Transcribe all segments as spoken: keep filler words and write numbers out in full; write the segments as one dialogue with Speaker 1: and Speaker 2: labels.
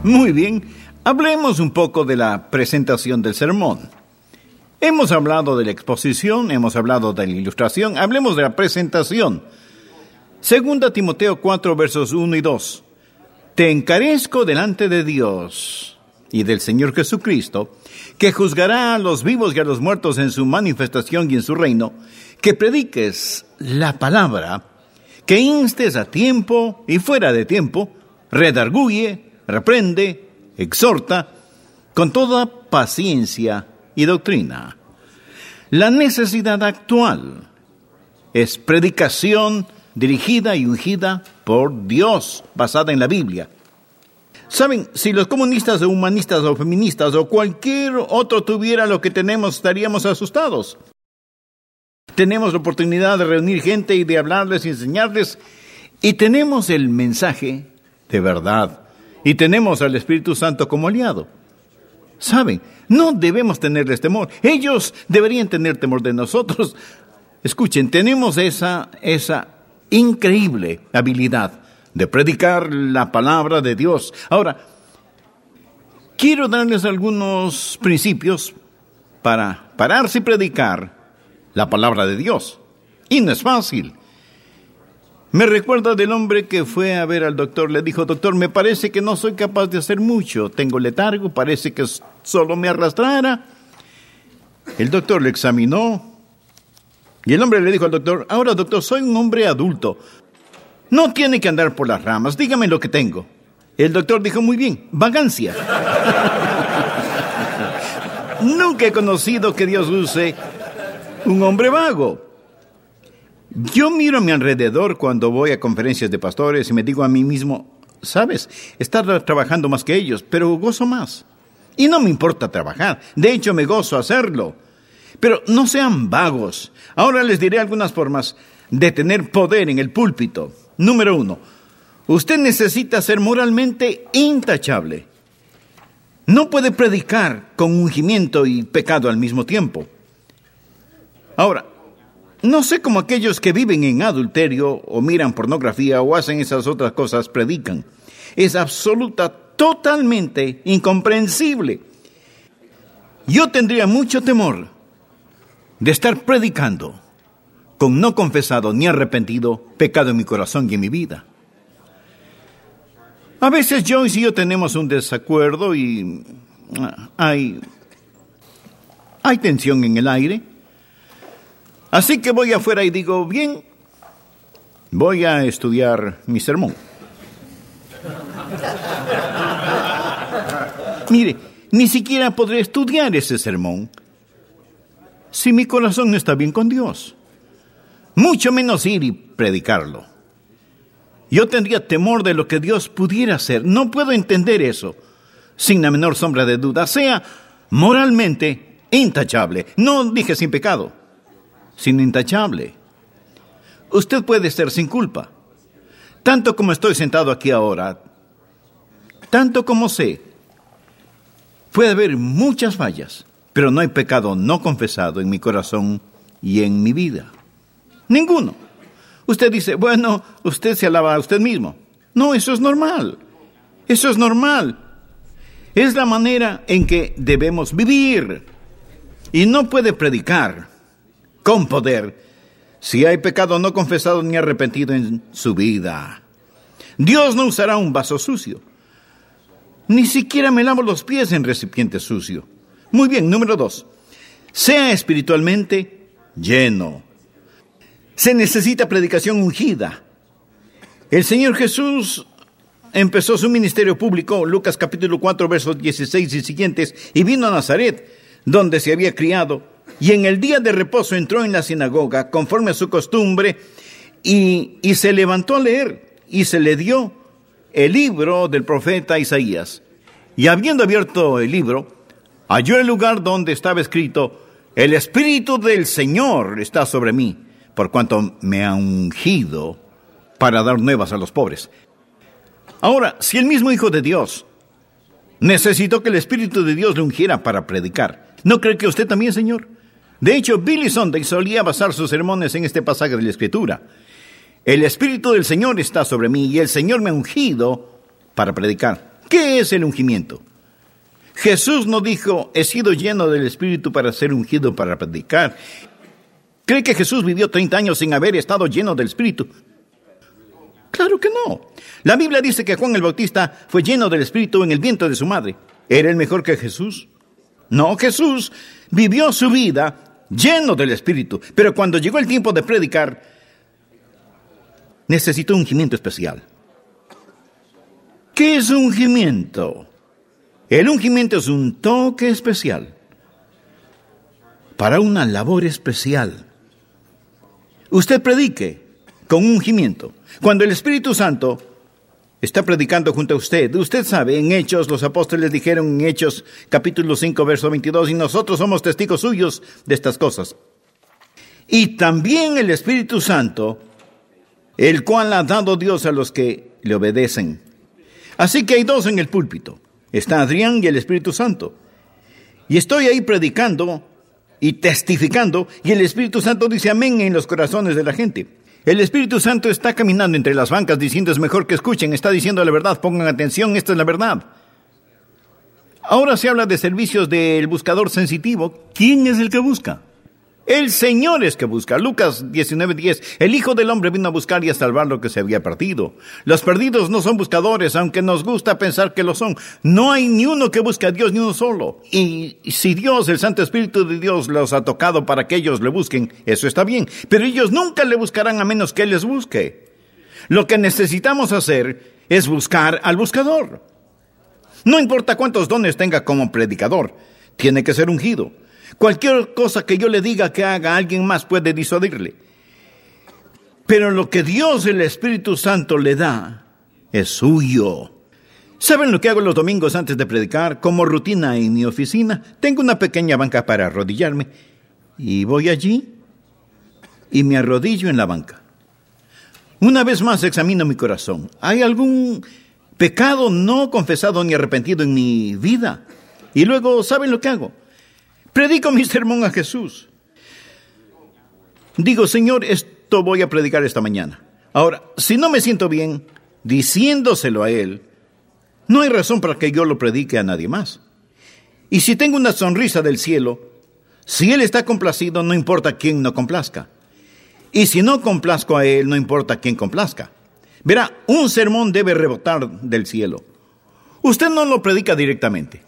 Speaker 1: Muy bien, hablemos un poco de la presentación del sermón. Hemos hablado de la exposición, hemos hablado de la ilustración, hablemos de la presentación. Segunda Timoteo cuatro, versos uno y dos. Te encarezco delante de Dios y del Señor Jesucristo, que juzgará a los vivos y a los muertos en su manifestación y en su reino, que prediques la palabra, que instes a tiempo y fuera de tiempo, redarguye, reprende, exhorta, con toda paciencia y doctrina. La necesidad actual es predicación dirigida y ungida por Dios, basada en la Biblia. Saben, si los comunistas o humanistas o feministas o cualquier otro tuviera lo que tenemos, estaríamos asustados. Tenemos la oportunidad de reunir gente y de hablarles y enseñarles, y tenemos el mensaje de verdad, y tenemos al Espíritu Santo como aliado. ¿Saben? No debemos tenerles temor. Ellos deberían tener temor de nosotros. Escuchen, tenemos esa, esa increíble habilidad de predicar la palabra de Dios. Ahora, quiero darles algunos principios para pararse y predicar la palabra de Dios. Y no es fácil. Me recuerda del hombre que fue a ver al doctor. Le dijo: doctor, me parece que no soy capaz de hacer mucho. Tengo letargo, parece que solo me arrastrara. El doctor le examinó. Y el hombre le dijo al doctor: ahora, doctor, soy un hombre adulto. No tiene que andar por las ramas. Dígame lo que tengo. El doctor dijo: muy bien, vagancia. Nunca he conocido que Dios use un hombre vago. Yo miro a mi alrededor cuando voy a conferencias de pastores y me digo a mí mismo: sabes, estar trabajando más que ellos, pero gozo más. Y no me importa trabajar. De hecho, me gozo hacerlo. Pero no sean vagos. Ahora les diré algunas formas de tener poder en el púlpito. Número uno, usted necesita ser moralmente intachable. No puede predicar con ungimiento y pecado al mismo tiempo. Ahora, no sé cómo aquellos que viven en adulterio o miran pornografía o hacen esas otras cosas predican. Es absoluta, totalmente incomprensible. Yo tendría mucho temor de estar predicando con no confesado ni arrepentido pecado en mi corazón y en mi vida. A veces Joyce y yo tenemos un desacuerdo y hay, hay tensión en el aire. Así que voy afuera y digo: bien, voy a estudiar mi sermón. Mire, ni siquiera podré estudiar ese sermón si mi corazón no está bien con Dios. Mucho menos ir y predicarlo. Yo tendría temor de lo que Dios pudiera hacer. No puedo entender eso sin la menor sombra de duda. Sea moralmente intachable. No dije sin pecado, sino intachable. Usted puede ser sin culpa. Tanto como estoy sentado aquí ahora, tanto como sé, puede haber muchas fallas, pero no hay pecado no confesado en mi corazón y en mi vida. Ninguno. Usted dice: bueno, usted se alaba a usted mismo. No, eso es normal. Eso es normal. Es la manera en que debemos vivir. Y no puede predicar con poder si hay pecado no confesado ni arrepentido en su vida. Dios no usará un vaso sucio. Ni siquiera me lavo los pies en recipiente sucio. Muy bien, número dos. Sea espiritualmente lleno. Se necesita predicación ungida. El Señor Jesús empezó su ministerio público, Lucas capítulo cuatro, versos dieciséis y siguientes, y vino a Nazaret, donde se había criado, y en el día de reposo entró en la sinagoga, conforme a su costumbre, y, y se levantó a leer, y se le dio el libro del profeta Isaías. Y habiendo abierto el libro, halló el lugar donde estaba escrito: el Espíritu del Señor está sobre mí, por cuanto me ha ungido para dar nuevas a los pobres. Ahora, si el mismo Hijo de Dios necesitó que el Espíritu de Dios le ungiera para predicar, ¿no cree que usted también, Señor? De hecho, Billy Sunday solía basar sus sermones en este pasaje de la Escritura. El Espíritu del Señor está sobre mí y el Señor me ha ungido para predicar. ¿Qué es el ungimiento? Jesús no dijo, he sido lleno del Espíritu para ser ungido para predicar. ¿Cree que Jesús vivió treinta años sin haber estado lleno del Espíritu? Claro que no. La Biblia dice que Juan el Bautista fue lleno del Espíritu en el vientre de su madre. ¿Era él mejor que Jesús? No, Jesús vivió su vida lleno del Espíritu, pero cuando llegó el tiempo de predicar, necesitó un ungimiento especial. ¿Qué es un ungimiento? El ungimiento es un toque especial para una labor especial. Usted predique con un ungimiento. Cuando el Espíritu Santo está predicando junto a usted, usted sabe, en Hechos, los apóstoles dijeron en Hechos capítulo cinco, verso veintidós, y nosotros somos testigos suyos de estas cosas. Y también el Espíritu Santo, el cual ha dado Dios a los que le obedecen. Así que hay dos en el púlpito. Está Adrián y el Espíritu Santo. Y estoy ahí predicando y testificando, y el Espíritu Santo dice amén en los corazones de la gente. El Espíritu Santo está caminando entre las bancas diciendo es mejor que escuchen, está diciendo la verdad, pongan atención, esta es la verdad. Ahora se habla de servicios del buscador sensitivo. ¿Quién es el que busca? El Señor es que busca. Lucas diecinueve diez. El Hijo del Hombre vino a buscar y a salvar lo que se había perdido. Los perdidos no son buscadores, aunque nos gusta pensar que lo son. No hay ni uno que busque a Dios, ni uno solo. Y si Dios, el Santo Espíritu de Dios, los ha tocado para que ellos le busquen, eso está bien. Pero ellos nunca le buscarán a menos que Él les busque. Lo que necesitamos hacer es buscar al buscador. No importa cuántos dones tenga como predicador, tiene que ser ungido. Cualquier cosa que yo le diga que haga, alguien más puede disuadirle. Pero lo que Dios, el Espíritu Santo, le da, es suyo. ¿Saben lo que hago los domingos antes de predicar? Como rutina en mi oficina, tengo una pequeña banca para arrodillarme. Y voy allí y me arrodillo en la banca. Una vez más examino mi corazón. ¿Hay algún pecado no confesado ni arrepentido en mi vida? Y luego, ¿saben lo que hago? Predico mi sermón a Jesús. Digo, Señor, esto voy a predicar esta mañana. Ahora, si no me siento bien diciéndoselo a Él, no hay razón para que yo lo predique a nadie más. Y si tengo una sonrisa del cielo, si Él está complacido, no importa quién no complazca. Y si no complazco a Él, no importa quién complazca. Verá, un sermón debe rebotar del cielo. Usted no lo predica directamente.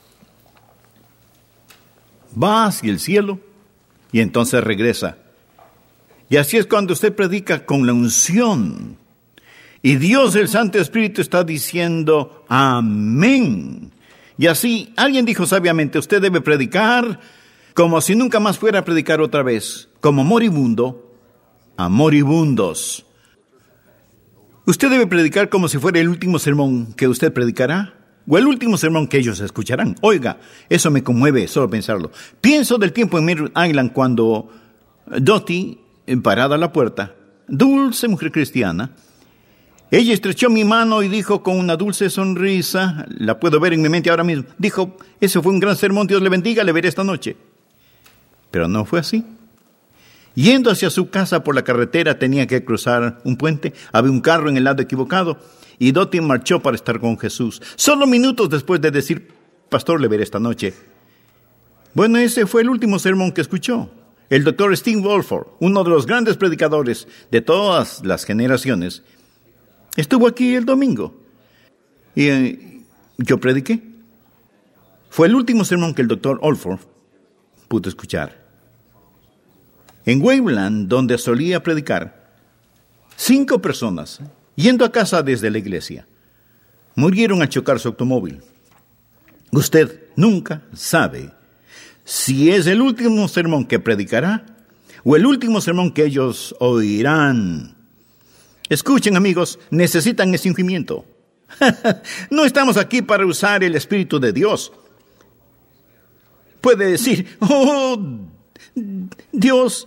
Speaker 1: Va hacia el cielo y entonces regresa. Y así es cuando usted predica con la unción. Y Dios, el Santo Espíritu, está diciendo amén. Y así, alguien dijo sabiamente, usted debe predicar como si nunca más fuera a predicar otra vez. Como moribundo a moribundos. Usted debe predicar como si fuera el último sermón que usted predicará. O el último sermón que ellos escucharán. Oiga, eso me conmueve solo pensarlo. Pienso del tiempo en Merritt Island cuando Dottie, parada a la puerta, dulce mujer cristiana, ella estrechó mi mano y dijo con una dulce sonrisa, la puedo ver en mi mente ahora mismo, dijo, ese fue un gran sermón, Dios le bendiga, le veré esta noche. Pero no fue así. Yendo hacia su casa por la carretera tenía que cruzar un puente, había un carro en el lado equivocado, y Dottie marchó para estar con Jesús. Solo minutos después de decir, pastor, le veré esta noche. Bueno, ese fue el último sermón que escuchó. El doctor Steve Wolford, uno de los grandes predicadores de todas las generaciones, estuvo aquí el domingo. Y eh, yo prediqué. Fue el último sermón que el doctor Wolford pudo escuchar. En Waveland, donde solía predicar, cinco personas, yendo a casa desde la iglesia, murieron al chocar su automóvil. Usted nunca sabe si es el último sermón que predicará o el último sermón que ellos oirán. Escuchen, amigos, necesitan ese ungimiento. No estamos aquí para usar el Espíritu de Dios. Puede decir, oh, Dios,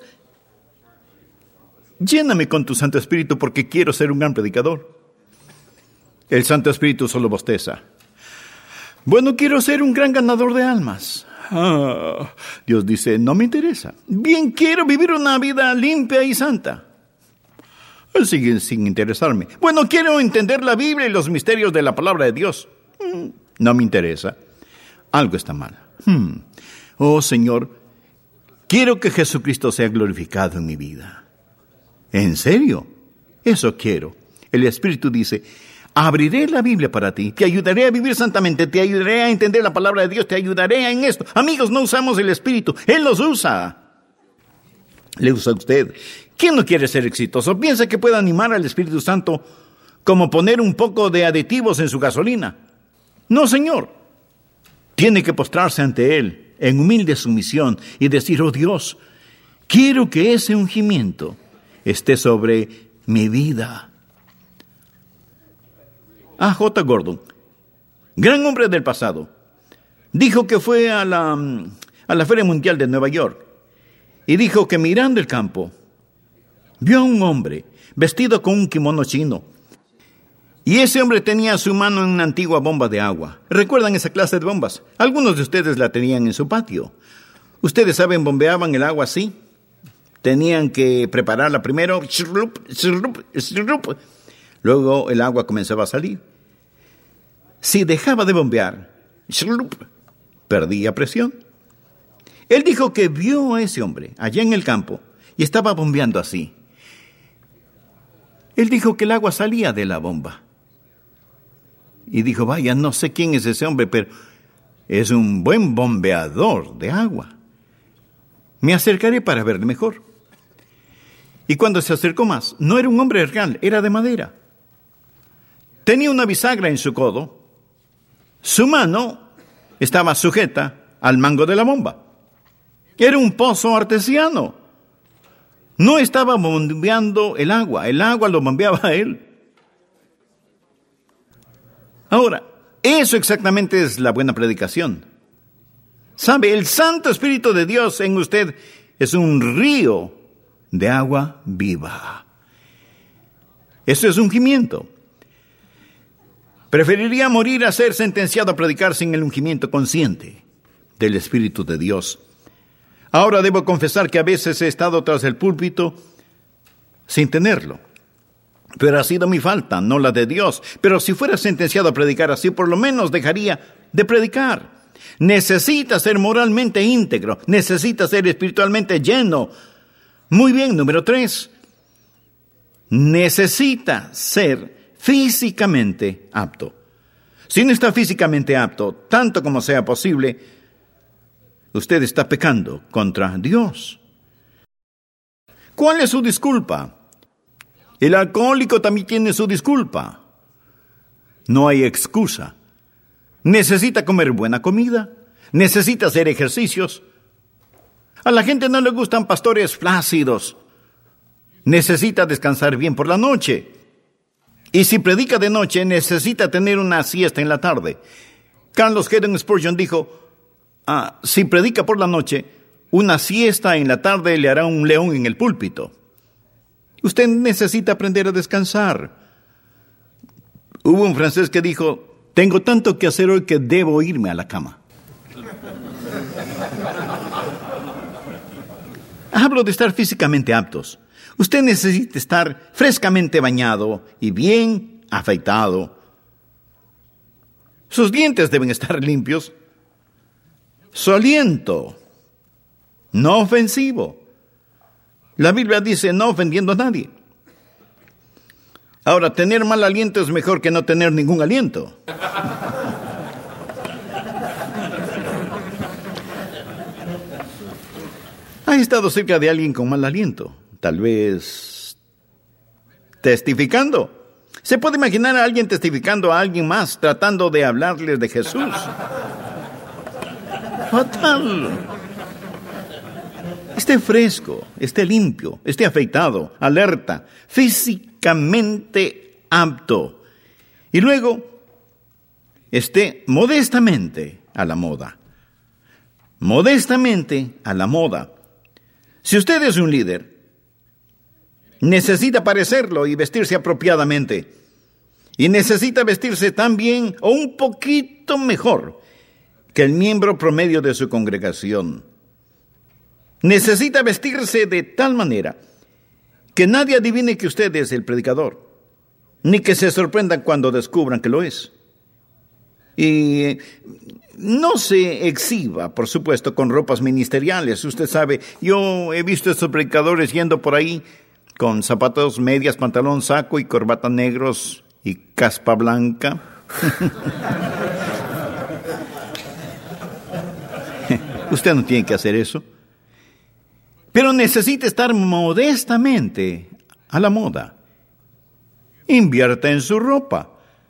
Speaker 1: lléname con tu Santo Espíritu porque quiero ser un gran predicador. El Santo Espíritu solo bosteza. Bueno, quiero ser un gran ganador de almas. Ah, Dios dice, no me interesa. Bien, quiero vivir una vida limpia y santa. Sigue sin interesarme. Bueno, quiero entender la Biblia y los misterios de la palabra de Dios. Hmm, no me interesa. Algo está mal. Hmm. Oh, Señor, quiero que Jesucristo sea glorificado en mi vida. ¿En serio? Eso quiero. El Espíritu dice, abriré la Biblia para ti, te ayudaré a vivir santamente, te ayudaré a entender la palabra de Dios, te ayudaré en esto. Amigos, no usamos el Espíritu, Él los usa. Le usa a usted. ¿Quién no quiere ser exitoso? ¿Piensa que puede animar al Espíritu Santo como poner un poco de aditivos en su gasolina? No, Señor. Tiene que postrarse ante Él en humilde sumisión y decir, oh Dios, quiero que ese ungimiento esté sobre mi vida. A J. Gordon, gran hombre del pasado, dijo que fue a la, a la Feria Mundial de Nueva York y dijo que mirando el campo, vio a un hombre vestido con un kimono chino. Y ese hombre tenía su mano en una antigua bomba de agua. ¿Recuerdan esa clase de bombas? Algunos de ustedes la tenían en su patio. Ustedes saben, bombeaban el agua así. Tenían que prepararla primero. Luego el agua comenzaba a salir. Si dejaba de bombear, perdía presión. Él dijo que vio a ese hombre allá en el campo y estaba bombeando así. Él dijo que el agua salía de la bomba. Y dijo, vaya, no sé quién es ese hombre, pero es un buen bombeador de agua. Me acercaré para verle mejor. Y cuando se acercó más, no era un hombre real, era de madera. Tenía una bisagra en su codo. Su mano estaba sujeta al mango de la bomba. Era un pozo artesiano. No estaba bombeando el agua, el agua lo bombeaba a él. Ahora, eso exactamente es la buena predicación. ¿Sabe? El Santo Espíritu de Dios en usted es un río de agua viva. Eso es ungimiento. Preferiría morir a ser sentenciado a predicar sin el ungimiento consciente del Espíritu de Dios. Ahora debo confesar que a veces he estado tras el púlpito sin tenerlo. Pero ha sido mi falta, no la de Dios. Pero si fuera sentenciado a predicar así, por lo menos dejaría de predicar. Necesita ser moralmente íntegro. Necesita ser espiritualmente lleno. Muy bien, número tres. Necesita ser físicamente apto. Si no está físicamente apto, tanto como sea posible, usted está pecando contra Dios. ¿Cuál es su disculpa? El alcohólico también tiene su disculpa. No hay excusa. Necesita comer buena comida. Necesita hacer ejercicios. A la gente no le gustan pastores flácidos. Necesita descansar bien por la noche. Y si predica de noche, necesita tener una siesta en la tarde. Carlos Haddon Spurgeon dijo, ah, si predica por la noche, una siesta en la tarde le hará un león en el púlpito. Usted necesita aprender a descansar. Hubo un francés que dijo, tengo tanto que hacer hoy que debo irme a la cama. Hablo de estar físicamente aptos. Usted necesita estar frescamente bañado y bien afeitado. Sus dientes deben estar limpios. Su aliento, no ofensivo. La Biblia dice no ofendiendo a nadie. Ahora, tener mal aliento es mejor que no tener ningún aliento. ¿Ha estado cerca de alguien con mal aliento? Tal vez testificando. ¿Se puede imaginar a alguien testificando a alguien más, tratando de hablarles de Jesús? Fatal. Esté fresco, esté limpio, esté afeitado, alerta, físicamente apto. Y luego, esté modestamente a la moda. Modestamente a la moda. Si usted es un líder, necesita parecerlo y vestirse apropiadamente. Y necesita vestirse tan bien o un poquito mejor que el miembro promedio de su congregación. Necesita vestirse de tal manera que nadie adivine que usted es el predicador, ni que se sorprendan cuando descubran que lo es. Y eh, no se exhiba, por supuesto, con ropas ministeriales. Usted sabe, yo he visto a estos predicadores yendo por ahí con zapatos, medias, pantalón, saco y corbata negros y caspa blanca. Usted no tiene que hacer eso. Pero necesita estar modestamente a la moda. Invierta en su ropa.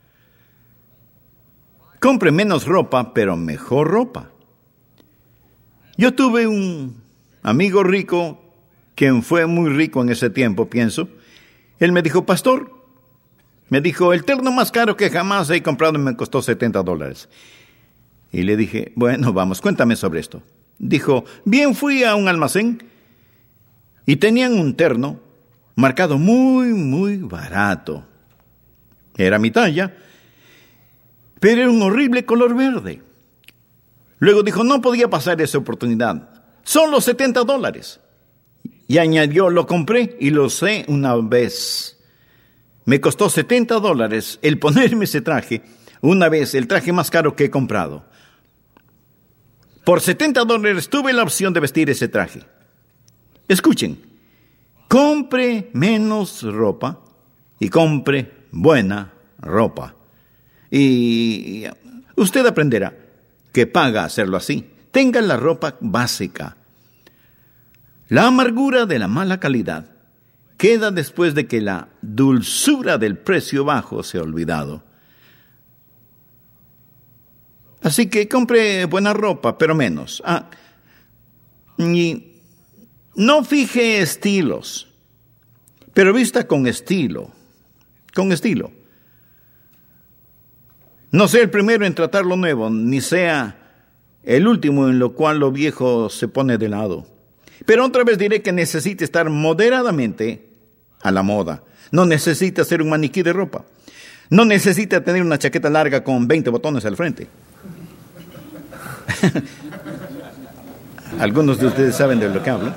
Speaker 1: Compre menos ropa, pero mejor ropa. Yo tuve un amigo rico, quien fue muy rico en ese tiempo, pienso. Él me dijo, pastor, me dijo, el terno más caro que jamás he comprado me costó setenta dólares. Y le dije, bueno, vamos, cuéntame sobre esto. Dijo, bien, fui a un almacén y tenían un terno marcado muy, muy barato. Era mi talla, pero era un horrible color verde. Luego dijo, no podía pasar esa oportunidad. Solo setenta dólares. Y añadió, lo compré y lo usé una vez. Me costó setenta dólares el ponerme ese traje, una vez, el traje más caro que he comprado. Por setenta dólares tuve la opción de vestir ese traje. Escuchen, compre menos ropa y compre buena ropa. Y usted aprenderá que paga hacerlo así. Tenga la ropa básica. La amargura de la mala calidad queda después de que la dulzura del precio bajo se ha olvidado. Así que compre buena ropa, pero menos. Ah, y no fije estilos, pero vista con estilo. Con estilo. No sea el primero en tratar lo nuevo, ni sea el último en lo cual lo viejo se pone de lado. Pero otra vez diré que necesita estar moderadamente a la moda. No necesita ser un maniquí de ropa. No necesita tener una chaqueta larga con veinte botones al frente. Algunos de ustedes saben de lo que hablo.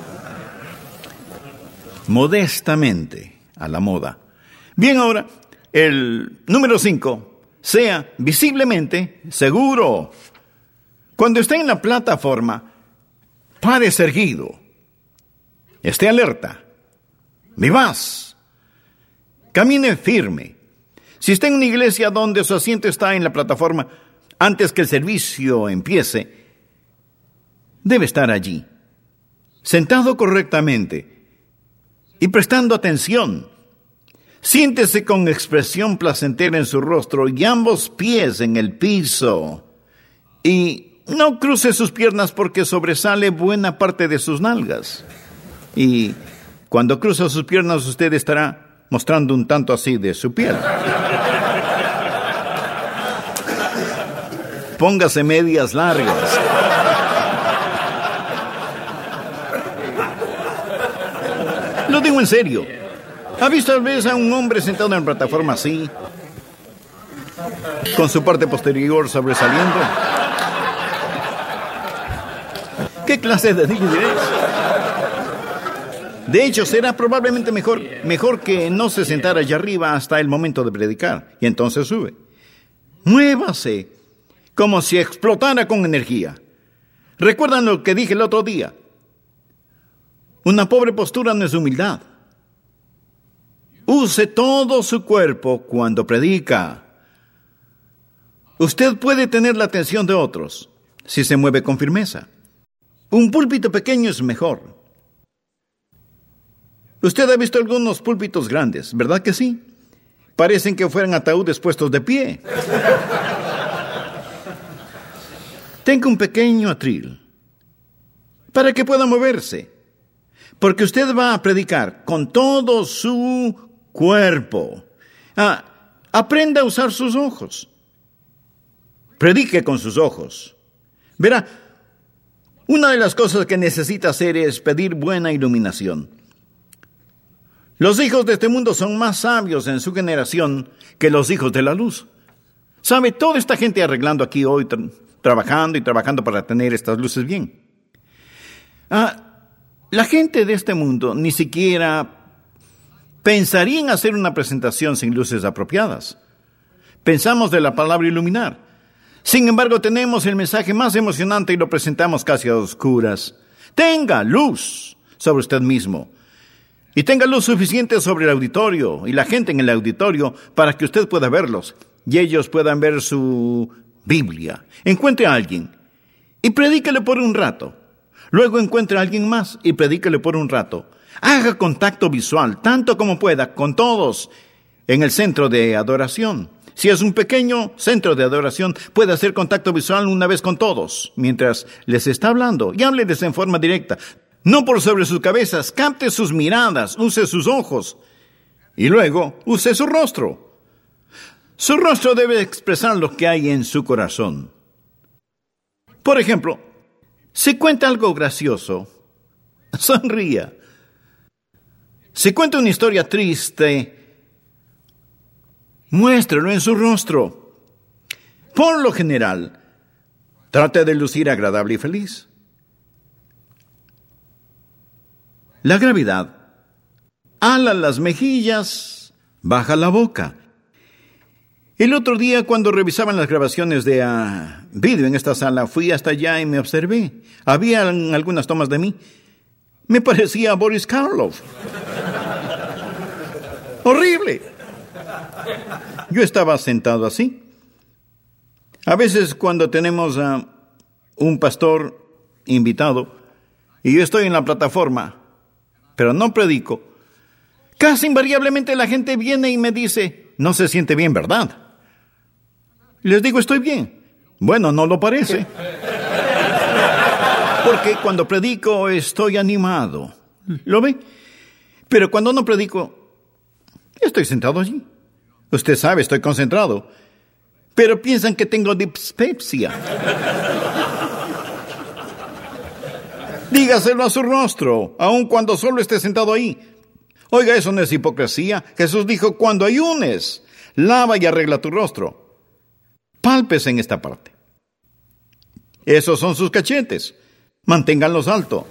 Speaker 1: Modestamente a la moda. Bien, ahora, el número cinco, sea visiblemente seguro. Cuando esté en la plataforma, pare erguido. Esté alerta. Vivaz. Camine firme. Si está en una iglesia donde su asiento está en la plataforma, antes que el servicio empiece, debe estar allí, sentado correctamente y prestando atención. Siéntese con expresión placentera en su rostro y ambos pies en el piso. Y no cruce sus piernas porque sobresale buena parte de sus nalgas. Y cuando cruza sus piernas usted estará mostrando un tanto así de su piel. Póngase medias largas. Lo digo en serio. ¿Ha visto tal vez a un hombre sentado en la plataforma así, con su parte posterior sobresaliendo? ¿Qué clase de digno es? De hecho, será probablemente mejor, mejor que no se sentara allá arriba hasta el momento de predicar, y entonces sube. Muévase, como si explotara con energía. ¿Recuerdan lo que dije el otro día? Una pobre postura no es humildad. Use todo su cuerpo cuando predica. Usted puede tener la atención de otros si se mueve con firmeza. Un púlpito pequeño es mejor. Usted ha visto algunos púlpitos grandes, ¿verdad que sí? Parecen que fueran ataúdes puestos de pie. Tenga un pequeño atril para que pueda moverse, porque usted va a predicar con todo su cuerpo. Ah, aprenda a usar sus ojos. Predique con sus ojos. Verá, una de las cosas que necesita hacer es pedir buena iluminación. Los hijos de este mundo son más sabios en su generación que los hijos de la luz. ¿Sabe? Toda esta gente arreglando aquí hoy, tra- trabajando y trabajando para tener estas luces bien. Ah, la gente de este mundo ni siquiera pensaría en hacer una presentación sin luces apropiadas. Pensamos de la palabra iluminar. Sin embargo, tenemos el mensaje más emocionante y lo presentamos casi a oscuras. Tenga luz sobre usted mismo. Y tenga luz suficiente sobre el auditorio y la gente en el auditorio para que usted pueda verlos y ellos puedan ver su Biblia. Encuentre a alguien y predíquele por un rato. Luego encuentre a alguien más y predíquele por un rato. Haga contacto visual, tanto como pueda, con todos en el centro de adoración. Si es un pequeño centro de adoración, puede hacer contacto visual una vez con todos, mientras les está hablando, y hábleles en forma directa. No por sobre sus cabezas, capte sus miradas, use sus ojos, y luego use su rostro. Su rostro debe expresar lo que hay en su corazón. Por ejemplo, si cuenta algo gracioso, sonría. Si cuenta una historia triste, muéstralo en su rostro. Por lo general, trate de lucir agradable y feliz. La gravedad ala las mejillas, baja la boca. El otro día, cuando revisaban las grabaciones de uh, vídeo en esta sala, fui hasta allá y me observé. Había algunas tomas de mí. Me parecía a Boris Karloff. ¡Horrible! Yo estaba sentado así. A veces cuando tenemos a uh, un pastor invitado y yo estoy en la plataforma, pero no predico, casi invariablemente la gente viene y me dice, no se siente bien, ¿verdad? Les digo, estoy bien. Bueno, no lo parece. Porque cuando predico estoy animado. ¿Lo ve? Pero cuando no predico, estoy sentado allí. Usted sabe, estoy concentrado. Pero piensan que tengo dispepsia. Dígaselo a su rostro, aun cuando solo esté sentado ahí. Oiga, eso no es hipocresía. Jesús dijo, cuando ayunes, lava y arregla tu rostro. Pálpese en esta parte. Esos son sus cachetes. Manténganlos alto.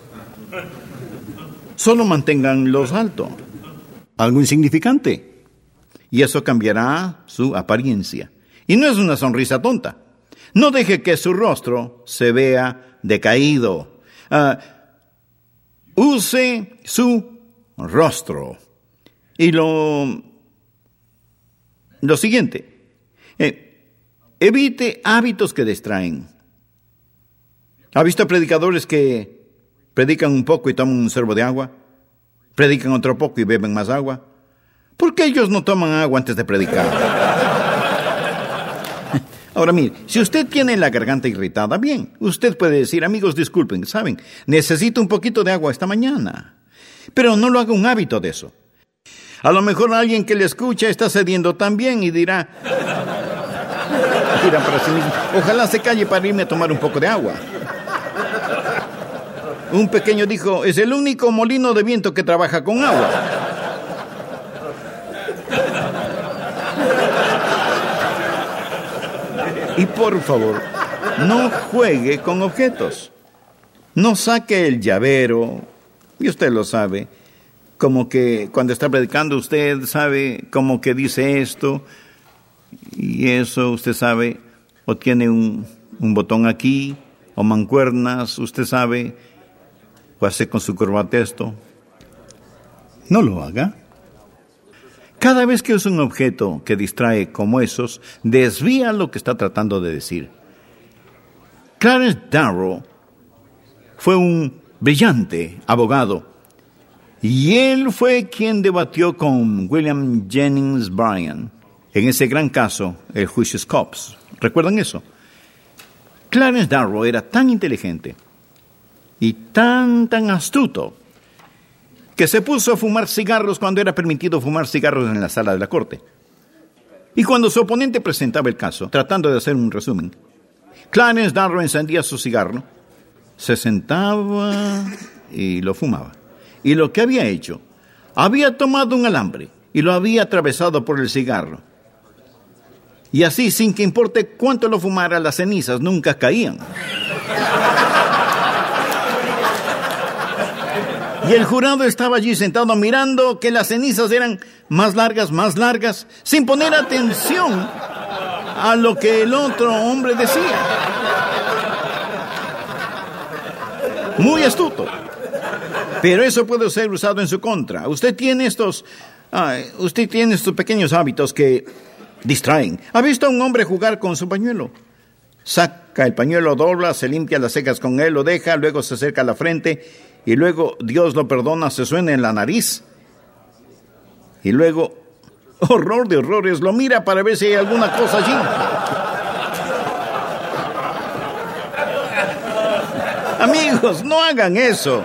Speaker 1: Solo manténganlos alto. Algo insignificante. Y eso cambiará su apariencia. Y no es una sonrisa tonta. No deje que su rostro se vea decaído. Uh, use su rostro. Y lo, lo siguiente, eh, evite hábitos que distraen. ¿Ha visto predicadores que predican un poco y toman un sorbo de agua? Predican otro poco y beben más agua. ¿Por qué ellos no toman agua antes de predicar? Ahora mire, si usted tiene la garganta irritada, bien, usted puede decir, amigos, disculpen, ¿saben? Necesito un poquito de agua esta mañana. Pero no lo haga un hábito de eso. A lo mejor alguien que le escucha está cediendo también y dirá, dirá para sí mismo, ojalá se calle para irme a tomar un poco de agua. Un pequeño dijo, es el único molino de viento que trabaja con agua. Y por favor, no juegue con objetos. No saque el llavero, y usted lo sabe, como que cuando está predicando usted sabe como que dice esto, y eso usted sabe, o tiene un, un botón aquí, o mancuernas, usted sabe, o hace con su corbata esto. No lo haga. Cada vez que usa un objeto que distrae como esos, desvía lo que está tratando de decir. Clarence Darrow fue un brillante abogado y él fue quien debatió con William Jennings Bryan en ese gran caso, el juicio Scopes. ¿Recuerdan eso? Clarence Darrow era tan inteligente y tan, tan astuto que se puso a fumar cigarros cuando era permitido fumar cigarros en la sala de la corte. Y cuando su oponente presentaba el caso, tratando de hacer un resumen, Clarence Darrow encendía su cigarro, se sentaba y lo fumaba. Y lo que había hecho, había tomado un alambre y lo había atravesado por el cigarro. Y así, sin que importe cuánto lo fumara, las cenizas nunca caían. Y el jurado estaba allí sentado mirando que las cenizas eran más largas, más largas, sin poner atención a, a lo que el otro hombre decía. Muy astuto. Pero eso puede ser usado en su contra. Usted tiene estos, uh, usted tiene estos pequeños hábitos que distraen. ¿Ha visto a un hombre jugar con su pañuelo? Saca el pañuelo, dobla, se limpia las cejas con él, lo deja, luego se acerca a la frente y luego, Dios lo perdona, se suena en la nariz. Y luego, horror de horrores, lo mira para ver si hay alguna cosa allí. Amigos, no hagan eso.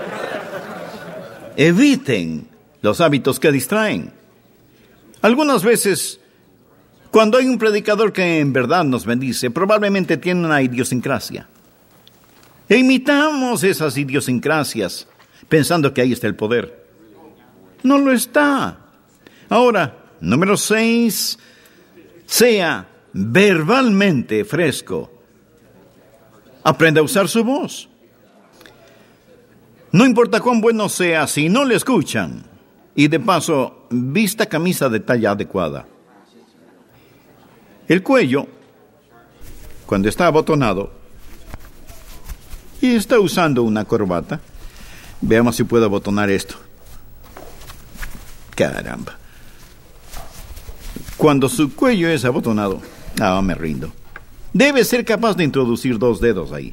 Speaker 1: Eviten los hábitos que distraen. Algunas veces, cuando hay un predicador que en verdad nos bendice, probablemente tiene una idiosincrasia. E imitamos esas idiosincrasias, pensando que ahí está el poder. No lo está. Ahora, número seis, sea verbalmente fresco. Aprenda a usar su voz. No importa cuán bueno sea, si no le escuchan. Y de paso, vista camisa de talla adecuada. El cuello, cuando está abotonado y está usando una corbata, veamos si puedo abotonar esto. Caramba. Cuando su cuello es abotonado, ah, me rindo. Debe ser capaz de introducir dos dedos ahí.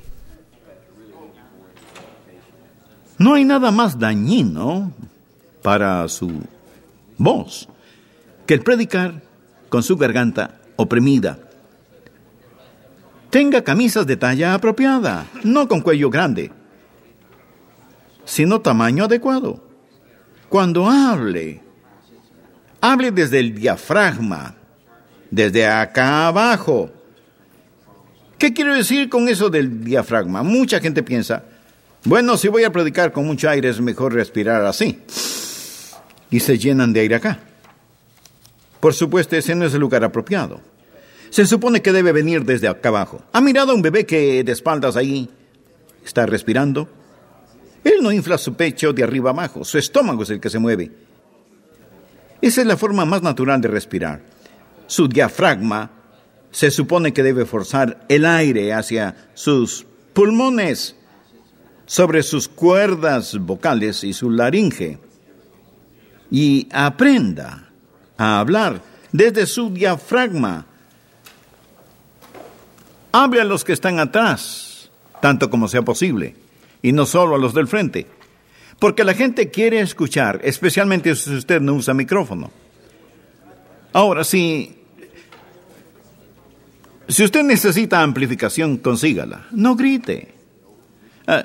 Speaker 1: No hay nada más dañino para su voz que el predicar con su garganta oprimida. Tenga camisas de talla apropiada, no con cuello grande, sino tamaño adecuado. Cuando hable, hable desde el diafragma, desde acá abajo. ¿Qué quiero decir con eso del diafragma? Mucha gente piensa, bueno, si voy a predicar con mucho aire es mejor respirar así. Y se llenan de aire acá. Por supuesto, ese no es el lugar apropiado. Se supone que debe venir desde acá abajo. ¿Ha mirado a un bebé que de espaldas ahí está respirando? Él no infla su pecho de arriba abajo, su estómago es el que se mueve. Esa es la forma más natural de respirar. Su diafragma se supone que debe forzar el aire hacia sus pulmones, sobre sus cuerdas vocales y su laringe. Y aprenda a hablar desde su diafragma. Hable a los que están atrás, tanto como sea posible, y no solo a los del frente, porque la gente quiere escuchar, especialmente si usted no usa micrófono. Ahora, si, si usted necesita amplificación, consígala. No grite. Uh,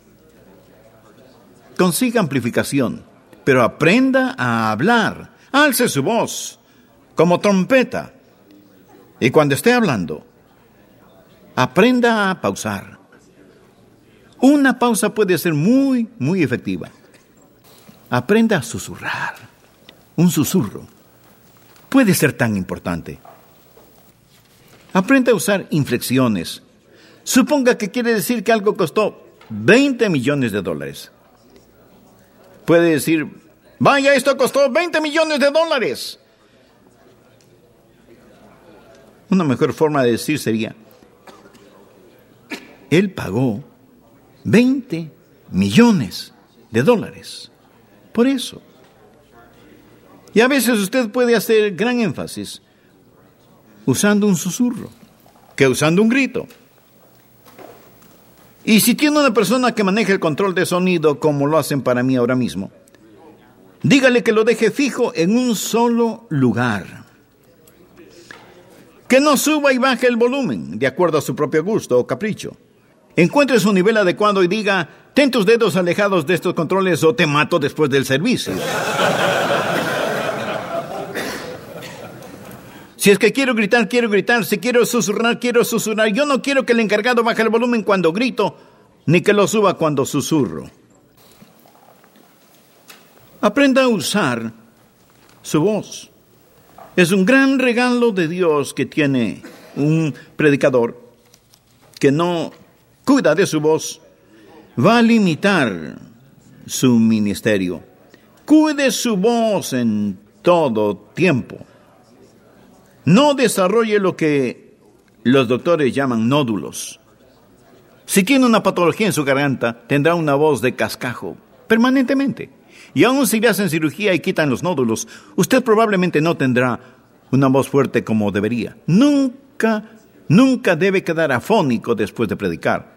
Speaker 1: consiga amplificación, pero aprenda a hablar. Alce su voz como trompeta. Y cuando esté hablando, aprenda a pausar. Una pausa puede ser muy, muy efectiva. Aprenda a susurrar. Un susurro puede ser tan importante. Aprenda a usar inflexiones. Suponga que quiere decir que algo costó veinte millones de dólares. Puede decir, vaya, esto costó veinte millones de dólares. Una mejor forma de decir sería, él pagó veinte millones de dólares. Por eso. Y a veces usted puede hacer gran énfasis usando un susurro que usando un grito. Y si tiene una persona que maneja el control de sonido, como lo hacen para mí ahora mismo, dígale que lo deje fijo en un solo lugar. Que no suba y baje el volumen, de acuerdo a su propio gusto o capricho. Encuentre su nivel adecuado y diga, ten tus dedos alejados de estos controles o te mato después del servicio. Si es que quiero gritar, quiero gritar. Si quiero susurrar, quiero susurrar. Yo no quiero que el encargado baje el volumen cuando grito, ni que lo suba cuando susurro. Aprenda a usar su voz. Es un gran regalo de Dios que tiene un predicador que no cuida de su voz. Va a limitar su ministerio. Cuide su voz en todo tiempo. No desarrolle lo que los doctores llaman nódulos. Si tiene una patología en su garganta, tendrá una voz de cascajo permanentemente. Y aun si le hacen cirugía y quitan los nódulos, usted probablemente no tendrá una voz fuerte como debería. Nunca, nunca debe quedar afónico después de predicar.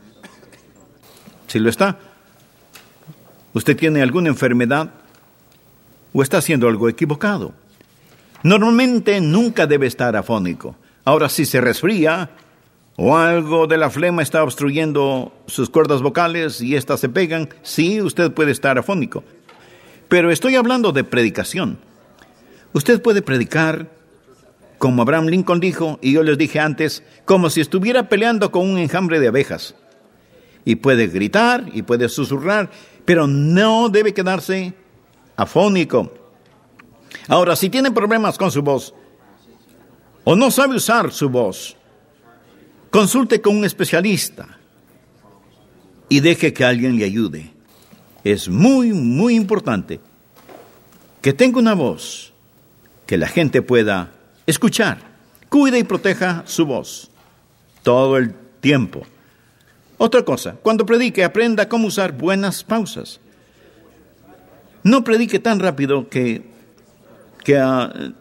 Speaker 1: Si lo está, usted tiene alguna enfermedad o está haciendo algo equivocado. Normalmente nunca debe estar afónico. Ahora, si se resfría o algo de la flema está obstruyendo sus cuerdas vocales y éstas se pegan, sí, usted puede estar afónico. Pero estoy hablando de predicación. Usted puede predicar, como Abraham Lincoln dijo, y yo les dije antes, como si estuviera peleando con un enjambre de abejas. Y puede gritar y puede susurrar, pero no debe quedarse afónico. Ahora, si tiene problemas con su voz, o no sabe usar su voz, consulte con un especialista y deje que alguien le ayude. Es muy, muy importante que tenga una voz que la gente pueda escuchar. Cuide y proteja su voz todo el tiempo. Otra cosa, cuando predique, aprenda cómo usar buenas pausas. No predique tan rápido que, que uh,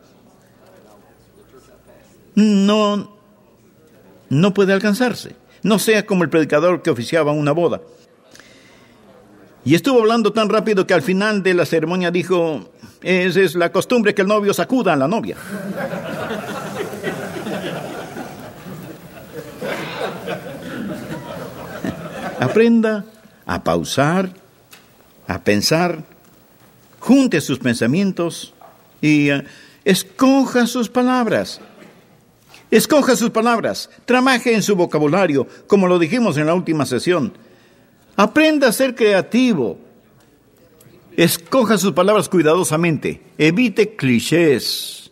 Speaker 1: no, no puede alcanzarse. No sea como el predicador que oficiaba una boda. Y estuvo hablando tan rápido que al final de la ceremonia dijo, esa es la costumbre que el novio sacuda a la novia. Aprenda a pausar, a pensar, junte sus pensamientos y uh, escoja sus palabras. Escoja sus palabras, trabaje en su vocabulario, como lo dijimos en la última sesión. Aprenda a ser creativo. Escoja sus palabras cuidadosamente. Evite clichés.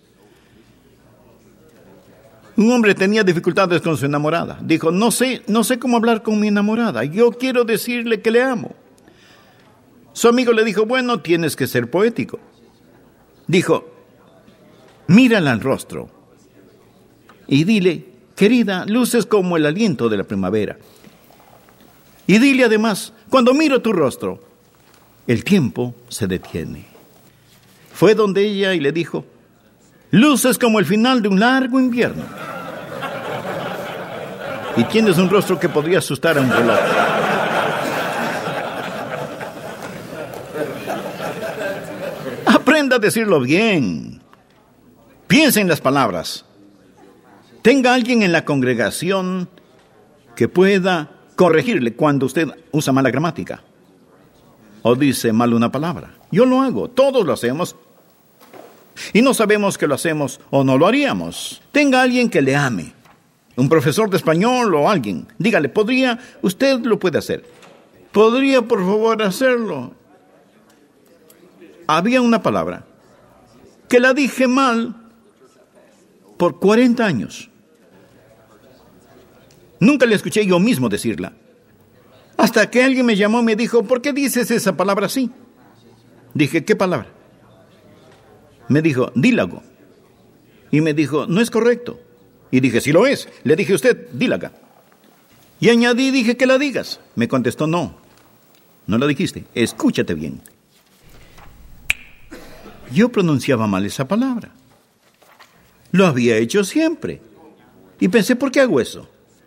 Speaker 1: Un hombre tenía dificultades con su enamorada. Dijo, no sé, no sé cómo hablar con mi enamorada. Yo quiero decirle que le amo. Su amigo le dijo, bueno, tienes que ser poético. Dijo, mírala al rostro y dile, querida, luces como el aliento de la primavera. Y dile además, cuando miro tu rostro, el tiempo se detiene. Fue donde ella y le dijo, luces como el final de un largo invierno. Y tienes un rostro que podría asustar a un reloj. Aprenda a decirlo bien. Piense en las palabras. Tenga alguien en la congregación que pueda corregirle cuando usted usa mala gramática o dice mal una palabra. Yo lo hago, todos lo hacemos y no sabemos que lo hacemos o no lo haríamos. Tenga alguien que le ame, un profesor de español o alguien. Dígale, ¿podría? Usted lo puede hacer. ¿Podría, por favor, hacerlo? Había una palabra que la dije mal por cuarenta años. Nunca le escuché yo mismo decirla. Hasta que alguien me llamó y me dijo, ¿por qué dices esa palabra así? Dije, ¿qué palabra? Me dijo, dílago. Y me dijo, no es correcto. Y dije, sí lo es. Le dije a usted, dílaga. Y añadí, dije que la digas. Me contestó, no. No la dijiste. Escúchate bien. Yo pronunciaba mal esa palabra. Lo había hecho siempre. Y pensé, ¿por qué hago eso?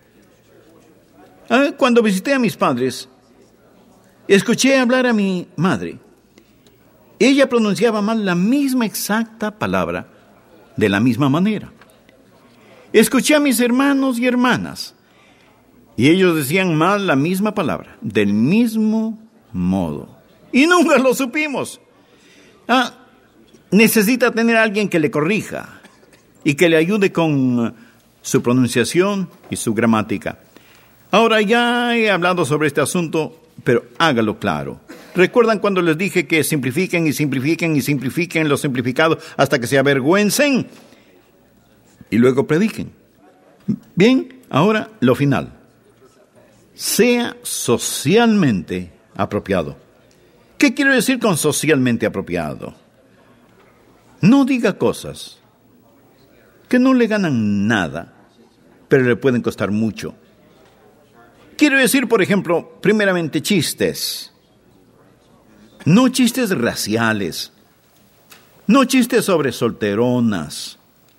Speaker 1: Cuando visité a mis padres, escuché hablar a mi madre. Ella pronunciaba mal la misma exacta palabra, de la misma manera. Escuché a mis hermanos y hermanas, y ellos decían mal la misma palabra, del mismo modo. Y nunca lo supimos. Ah, necesita tener a alguien que le corrija y que le ayude con su pronunciación y su gramática. Ahora ya he hablado sobre este asunto, pero hágalo claro. ¿Recuerdan cuando les dije que simplifiquen y simplifiquen y simplifiquen lo simplificado hasta que se avergüencen? Y luego prediquen. Bien, ahora lo final. Sea socialmente apropiado. ¿Qué quiero decir con socialmente apropiado? No diga cosas que no le ganan nada, pero le pueden costar mucho. Quiero decir, por ejemplo, primeramente chistes. No chistes raciales. No chistes sobre solteronas.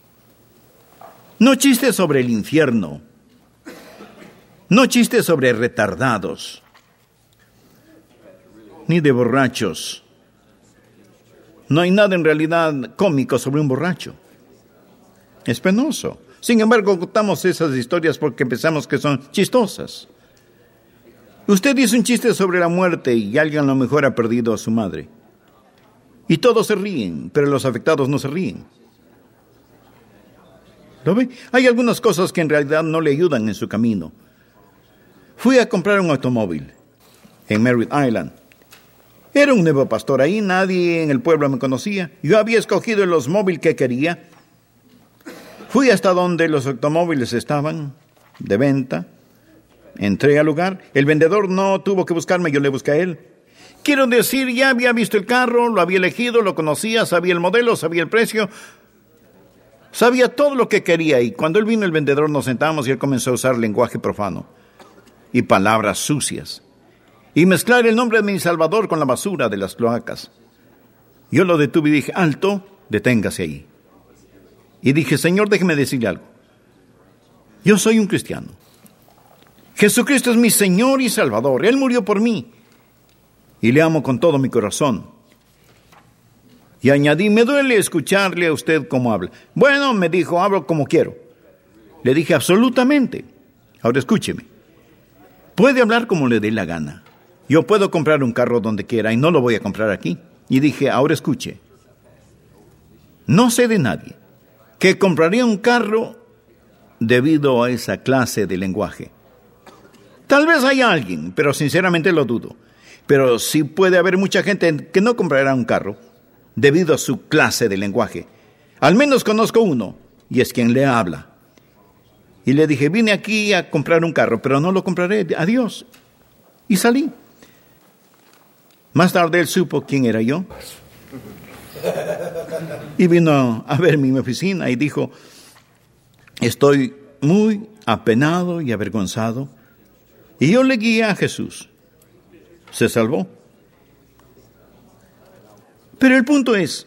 Speaker 1: No chistes sobre el infierno. No chistes sobre retardados. Ni de borrachos. No hay nada en realidad cómico sobre un borracho. Es penoso. Sin embargo, contamos esas historias porque pensamos que son chistosas. Usted dice un chiste sobre la muerte y alguien a lo mejor ha perdido a su madre. Y todos se ríen, pero los afectados no se ríen. ¿Lo ve? Hay algunas cosas que en realidad no le ayudan en su camino. Fui a comprar un automóvil en Merritt Island. Era un nuevo pastor ahí, nadie en el pueblo me conocía. Yo había escogido el automóvil que quería. Fui hasta donde los automóviles estaban, de venta. Entré al lugar. El vendedor no tuvo que buscarme, yo le busqué a él. Quiero decir, ya había visto el carro, lo había elegido, lo conocía, sabía el modelo, sabía el precio. Sabía todo lo que quería. Y cuando él vino, el vendedor, nos sentamos y él comenzó a usar lenguaje profano y palabras sucias. Y mezclar el nombre de mi Salvador con la basura de las cloacas. Yo lo detuve y dije, alto, deténgase ahí. Y dije, Señor, déjeme decirle algo. Yo soy un cristiano. Jesucristo es mi Señor y Salvador. Él murió por mí. Y le amo con todo mi corazón. Y añadí, me duele escucharle a usted cómo habla. Bueno, me dijo, hablo como quiero. Le dije, absolutamente. Ahora escúcheme. Puede hablar como le dé la gana. Yo puedo comprar un carro donde quiera y no lo voy a comprar aquí. Y dije, ahora escuche. No sé de nadie que compraría un carro debido a esa clase de lenguaje. Tal vez haya alguien, pero sinceramente lo dudo. Pero sí puede haber mucha gente que no comprará un carro debido a su clase de lenguaje. Al menos conozco uno, y es quien le habla. Y le dije, vine aquí a comprar un carro, pero no lo compraré, adiós. Y salí. Más tarde él supo quién era yo. Y vino a verme en mi oficina y dijo, estoy muy apenado y avergonzado. Y yo le guié a Jesús. Se salvó. Pero el punto es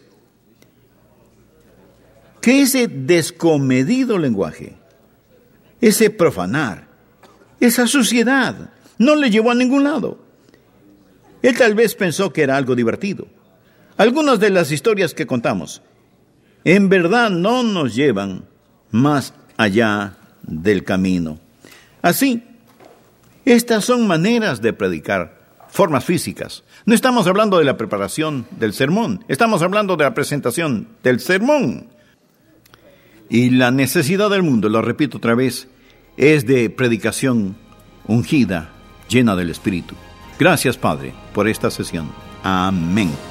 Speaker 1: que ese descomedido lenguaje, ese profanar, esa suciedad, no le llevó a ningún lado. Él tal vez pensó que era algo divertido. Algunas de las historias que contamos, en verdad no nos llevan más allá del camino. Así, estas son maneras de predicar, formas físicas. No estamos hablando de la preparación del sermón, estamos hablando de la presentación del sermón. Y la necesidad del mundo, lo repito otra vez, es de predicación ungida, llena del Espíritu. Gracias, Padre, por esta sesión. Amén.